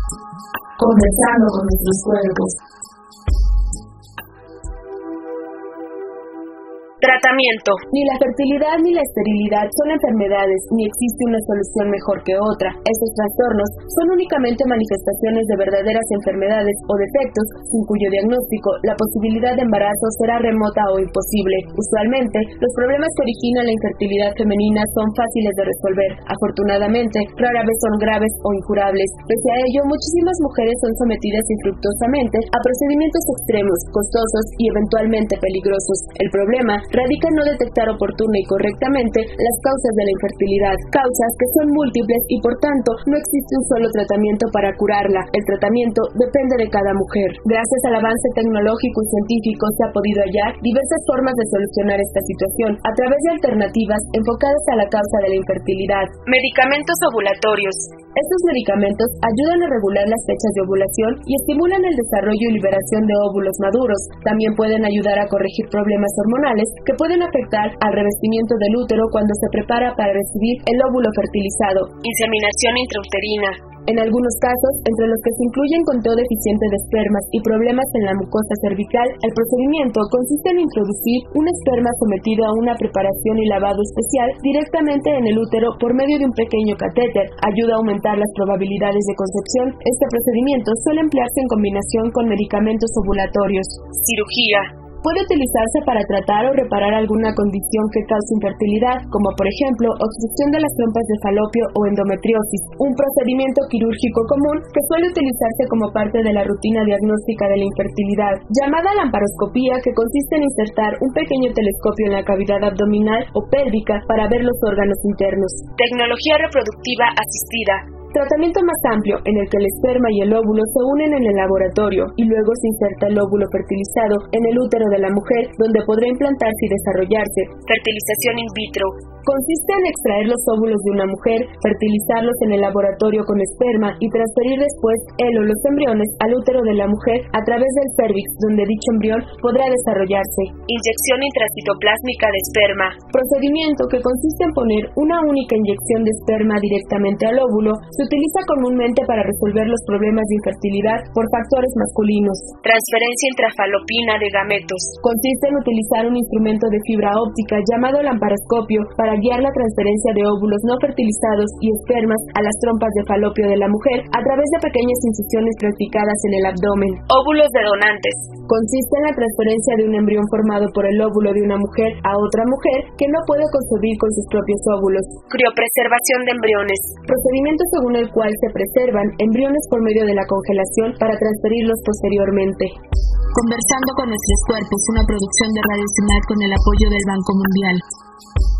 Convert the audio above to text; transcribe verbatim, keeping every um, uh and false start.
Conversando con nuestros cuerpos. Tratamiento. Ni la fertilidad ni la esterilidad son enfermedades, ni existe una solución mejor que otra. Estos trastornos son únicamente manifestaciones de verdaderas enfermedades o defectos, sin cuyo diagnóstico la posibilidad de embarazo será remota o imposible. Usualmente, los problemas que originan la infertilidad femenina son fáciles de resolver. Afortunadamente, rara vez son graves o incurables. Pese a ello, muchísimas mujeres son sometidas infructuosamente a procedimientos extremos, costosos y eventualmente peligrosos. El problema radica en no detectar oportuna y correctamente las causas de la infertilidad, causas que son múltiples y por tanto no existe un solo tratamiento para curarla. El tratamiento depende de cada mujer. Gracias al avance tecnológico y científico se ha podido hallar diversas formas de solucionar esta situación a través de alternativas enfocadas a la causa de la infertilidad. Medicamentos ovulatorios. Estos medicamentos ayudan a regular las fechas de ovulación y estimulan el desarrollo y liberación de óvulos maduros. También pueden ayudar a corregir problemas hormonales que pueden afectar al revestimiento del útero cuando se prepara para recibir el óvulo fertilizado. Inseminación intrauterina. En algunos casos, entre los que se incluyen conteo deficiente de espermas y problemas en la mucosa cervical, el procedimiento consiste en introducir un esperma sometido a una preparación y lavado especial directamente en el útero por medio de un pequeño catéter. Ayuda a aumentar las probabilidades de concepción. Este procedimiento suele emplearse en combinación con medicamentos ovulatorios. Cirugía. Puede utilizarse para tratar o reparar alguna condición que cause infertilidad, como por ejemplo obstrucción de las trompas de falopio o endometriosis, un procedimiento quirúrgico común que suele utilizarse como parte de la rutina diagnóstica de la infertilidad, llamada laparoscopía, que consiste en insertar un pequeño telescopio en la cavidad abdominal o pélvica para ver los órganos internos. Tecnología reproductiva asistida. Tratamiento más amplio en el que el esperma y el óvulo se unen en el laboratorio y luego se inserta el óvulo fertilizado en el útero de la mujer, donde podrá implantarse y desarrollarse. Fertilización in vitro. Consiste en extraer los óvulos de una mujer, fertilizarlos en el laboratorio con esperma y transferir después él o los embriones al útero de la mujer a través del cervix, donde dicho embrión podrá desarrollarse. Inyección intracitoplásmica de esperma. Procedimiento que consiste en poner una única inyección de esperma directamente al óvulo. Se utiliza comúnmente para resolver los problemas de infertilidad por factores masculinos. Transferencia intrafalopina de gametos. Consiste en utilizar un instrumento de fibra óptica llamado lamparoscopio para guiar la transferencia de óvulos no fertilizados y espermas a las trompas de falopio de la mujer a través de pequeñas incisiones practicadas en el abdomen. Óvulos de donantes. Consiste en la transferencia de un embrión formado por el óvulo de una mujer a otra mujer que no puede concebir con sus propios óvulos. Criopreservación de embriones. Procedimiento según el cual se preservan embriones por medio de la congelación para transferirlos posteriormente. Conversando con nuestros cuerpos, una producción de Radio C I M A C con el apoyo del Banco Mundial.